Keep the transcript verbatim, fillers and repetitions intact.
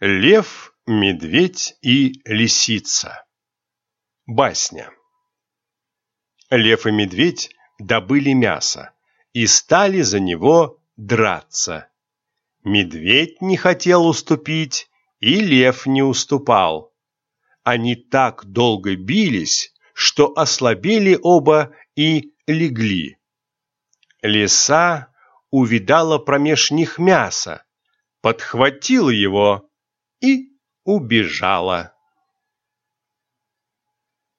Лев, медведь и лисица. Басня. Лев и медведь добыли мясо и стали за него драться. Медведь не хотел уступить, и лев не уступал. Они так долго бились, что ослабели оба и легли. Лиса увидала промеж них мясо, подхватила его и убежала.